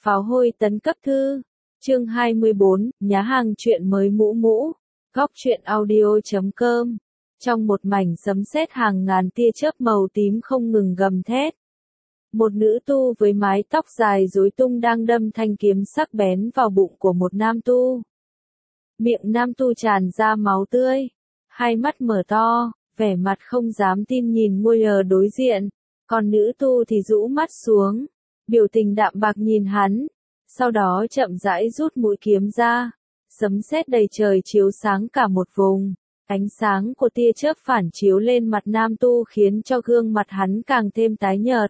Pháo hôi tấn cấp thư. Chương 24, nhá hàng chuyện mới mũ mũ. Góc truyện audio.com. Trong một mảnh sấm sét hàng ngàn tia chớp màu tím không ngừng gầm thét. Một nữ tu với mái tóc dài rối tung đang đâm thanh kiếm sắc bén vào bụng của một nam tu. Miệng nam tu tràn ra máu tươi. Hai mắt mở to, vẻ mặt không dám tin nhìn ngôi đối diện. Còn nữ tu thì rũ mắt xuống. Biểu tình đạm bạc nhìn hắn, sau đó chậm rãi rút mũi kiếm ra. Sấm sét đầy trời chiếu sáng cả một vùng, ánh sáng của tia chớp phản chiếu lên mặt nam tu khiến cho gương mặt hắn càng thêm tái nhợt.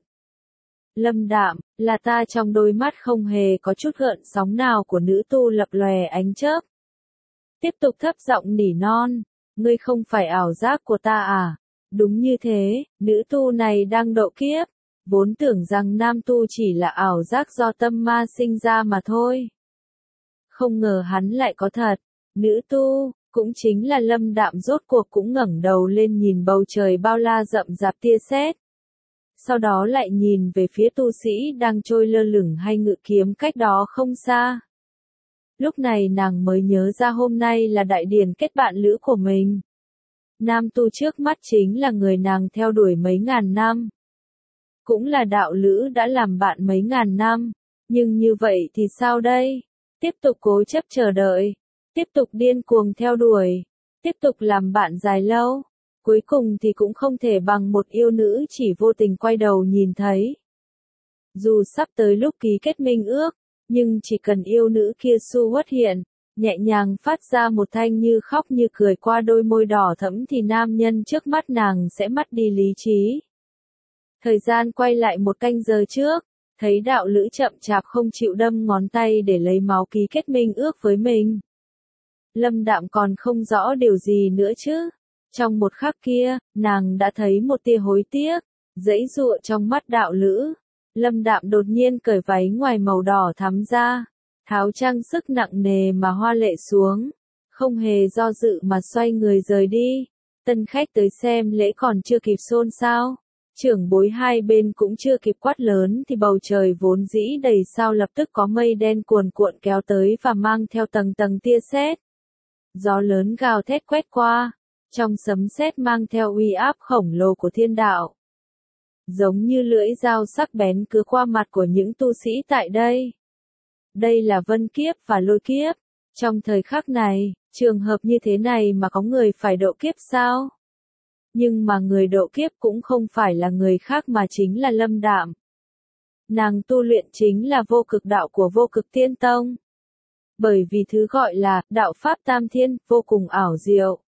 Lâm Đạm, là ta. Trong đôi mắt không hề có chút gợn sóng nào của nữ tu lập lòe ánh chớp. Tiếp tục thấp giọng nỉ non, ngươi không phải ảo giác của ta à? Đúng như thế, nữ tu này đang độ kiếp. Vốn tưởng rằng nam tu chỉ là ảo giác do tâm ma sinh ra mà thôi. Không ngờ hắn lại có thật. Nữ tu, cũng chính là Lâm Đạm rốt cuộc cũng ngẩng đầu lên nhìn bầu trời bao la rậm rạp tia sét. Sau đó lại nhìn về phía tu sĩ đang trôi lơ lửng hay ngự kiếm cách đó không xa. Lúc này nàng mới nhớ ra hôm nay là đại điển kết bạn lữ của mình. Nam tu trước mắt chính là người nàng theo đuổi mấy ngàn năm. Cũng là đạo lữ đã làm bạn mấy ngàn năm, nhưng như vậy thì sao đây? Tiếp tục cố chấp chờ đợi, tiếp tục điên cuồng theo đuổi, tiếp tục làm bạn dài lâu, cuối cùng thì cũng không thể bằng một yêu nữ chỉ vô tình quay đầu nhìn thấy. Dù sắp tới lúc ký kết minh ước, nhưng chỉ cần yêu nữ kia xuất hiện, nhẹ nhàng phát ra một thanh như khóc như cười qua đôi môi đỏ thẫm thì nam nhân trước mắt nàng sẽ mất đi lý trí. Thời gian quay lại một canh giờ trước, thấy đạo lữ chậm chạp không chịu đâm ngón tay để lấy máu ký kết minh ước với mình. Lâm Đạm còn không rõ điều gì nữa chứ. Trong một khắc kia, nàng đã thấy một tia hối tiếc, giãy giụa trong mắt đạo lữ. Lâm Đạm đột nhiên cởi váy ngoài màu đỏ thắm ra, tháo trang sức nặng nề mà hoa lệ xuống, không hề do dự mà xoay người rời đi. Tân khách tới xem lễ còn chưa kịp xôn xao. Trưởng bối hai bên cũng chưa kịp quát lớn thì bầu trời vốn dĩ đầy sao lập tức có mây đen cuồn cuộn kéo tới và mang theo tầng tầng tia sét. Gió lớn gào thét quét qua, trong sấm sét mang theo uy áp khổng lồ của thiên đạo. Giống như lưỡi dao sắc bén cứa qua mặt của những tu sĩ tại đây. Đây là vân kiếp và lôi kiếp. Trong thời khắc này, trường hợp như thế này mà có người phải độ kiếp sao? Nhưng mà người độ kiếp cũng không phải là người khác mà chính là Lâm Đạm. Nàng tu luyện chính là vô cực đạo của vô cực tiên tông. Bởi vì thứ gọi là đạo pháp tam thiên vô cùng ảo diệu.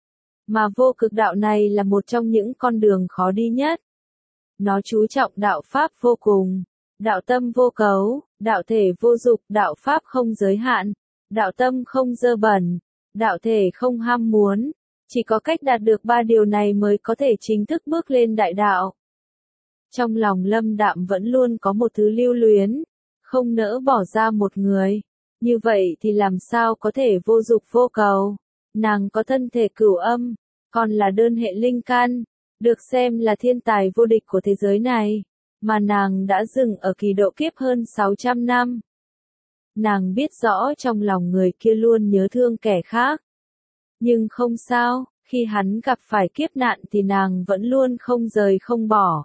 Mà vô cực đạo này là một trong những con đường khó đi nhất. Nó chú trọng đạo pháp vô cùng, đạo tâm vô cấu, đạo thể vô dục, đạo pháp không giới hạn, đạo tâm không dơ bẩn, đạo thể không ham muốn. Chỉ có cách đạt được ba điều này mới có thể chính thức bước lên đại đạo. Trong lòng Lâm Đạm vẫn luôn có một thứ lưu luyến, không nỡ bỏ ra một người. Như vậy thì làm sao có thể vô dục vô cầu. Nàng có thân thể cửu âm, còn là đơn hệ linh căn, được xem là thiên tài vô địch của thế giới này, mà nàng đã dừng ở kỳ độ kiếp hơn 600 năm. Nàng biết rõ trong lòng người kia luôn nhớ thương kẻ khác. Nhưng không sao, khi hắn gặp phải kiếp nạn thì nàng vẫn luôn không rời không bỏ.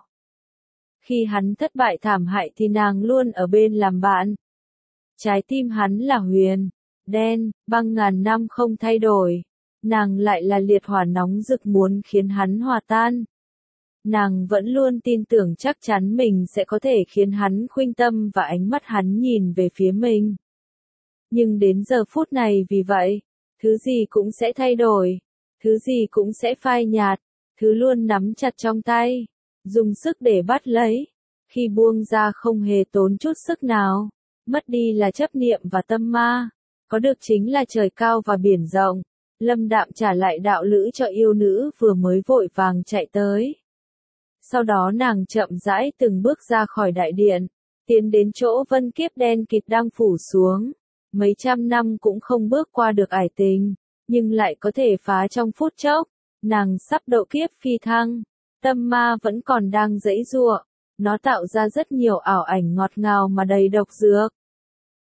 Khi hắn thất bại thảm hại thì nàng luôn ở bên làm bạn. Trái tim hắn là huyền, đen, băng ngàn năm không thay đổi. Nàng lại là liệt hỏa nóng rực muốn khiến hắn hòa tan. Nàng vẫn luôn tin tưởng chắc chắn mình sẽ có thể khiến hắn khuynh tâm và ánh mắt hắn nhìn về phía mình. Nhưng đến giờ phút này vì vậy, thứ gì cũng sẽ thay đổi, thứ gì cũng sẽ phai nhạt, thứ luôn nắm chặt trong tay, dùng sức để bắt lấy, khi buông ra không hề tốn chút sức nào, mất đi là chấp niệm và tâm ma, có được chính là trời cao và biển rộng. Lâm Đạm trả lại đạo lữ cho yêu nữ vừa mới vội vàng chạy tới. Sau đó nàng chậm rãi từng bước ra khỏi đại điện, tiến đến chỗ vân kiếp đen kịt đang phủ xuống. Mấy trăm năm cũng không bước qua được ải tình, nhưng lại có thể phá trong phút chốc. Nàng sắp độ kiếp phi thăng, tâm ma vẫn còn đang giãy giụa, nó tạo ra rất nhiều ảo ảnh ngọt ngào mà đầy độc dược.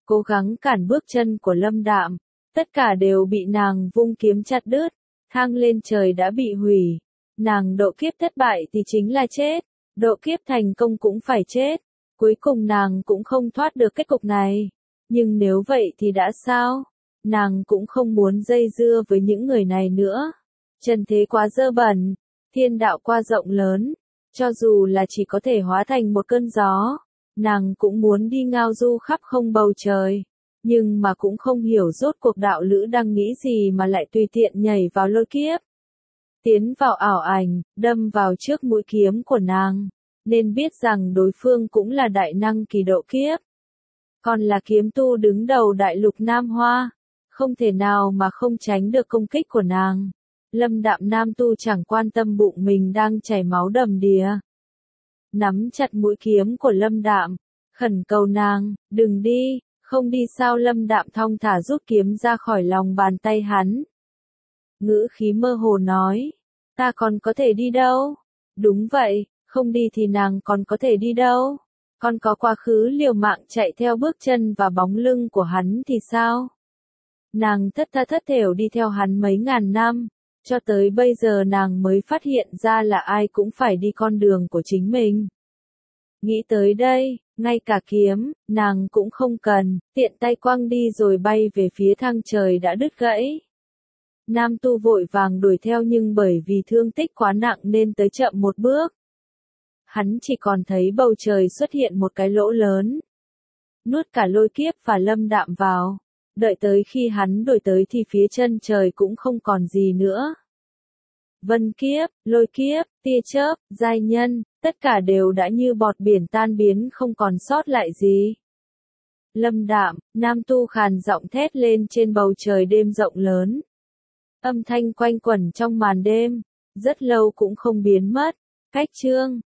cố gắng cản bước chân của Lâm Đạm, tất cả đều bị nàng vung kiếm chặt đứt, thang lên trời đã bị hủy. Nàng độ kiếp thất bại thì chính là chết, độ kiếp thành công cũng phải chết, cuối cùng nàng cũng không thoát được kết cục này. Nhưng nếu vậy thì đã sao? Nàng cũng không muốn dây dưa với những người này nữa. Trần thế quá dơ bẩn, thiên đạo quá rộng lớn, cho dù là chỉ có thể hóa thành một cơn gió, nàng cũng muốn đi ngao du khắp không bầu trời. Nhưng mà cũng không hiểu rốt cuộc đạo lữ đang nghĩ gì mà lại tùy tiện nhảy vào lôi kiếp. Tiến vào ảo ảnh, đâm vào trước mũi kiếm của nàng, nên biết rằng đối phương cũng là đại năng kỳ độ kiếp. Còn là kiếm tu đứng đầu đại lục Nam Hoa, không thể nào mà không tránh được công kích của nàng. Lâm Đạm nam tu chẳng quan tâm bụng mình đang chảy máu đầm đìa. Nắm chặt mũi kiếm của Lâm Đạm, khẩn cầu nàng, đừng đi, không đi sao. Lâm Đạm thong thả rút kiếm ra khỏi lòng bàn tay hắn. Ngữ khí mơ hồ nói, ta còn có thể đi đâu? Đúng vậy, không đi thì nàng còn có thể đi đâu? Còn có quá khứ liều mạng chạy theo bước chân và bóng lưng của hắn thì sao? Nàng thất tha thất thểu đi theo hắn mấy ngàn năm, cho tới bây giờ nàng mới phát hiện ra là ai cũng phải đi con đường của chính mình. Nghĩ tới đây, ngay cả kiếm, nàng cũng không cần, tiện tay quăng đi rồi bay về phía thang trời đã đứt gãy. Nam tu vội vàng đuổi theo nhưng bởi vì thương tích quá nặng nên tới chậm một bước. Hắn chỉ còn thấy bầu trời xuất hiện một cái lỗ lớn. Nuốt cả lôi kiếp và Lâm Đạm vào. Đợi tới khi hắn đuổi tới thì phía chân trời cũng không còn gì nữa. Vân kiếp, lôi kiếp, tia chớp, giai nhân, tất cả đều đã như bọt biển tan biến không còn sót lại gì. Lâm Đạm, nam tu khàn giọng thét lên trên bầu trời đêm rộng lớn. Âm thanh quanh quẩn trong màn đêm, rất lâu cũng không biến mất. Cách chương